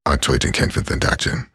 ช่วยจึงเขียนเป็นตันดักจัน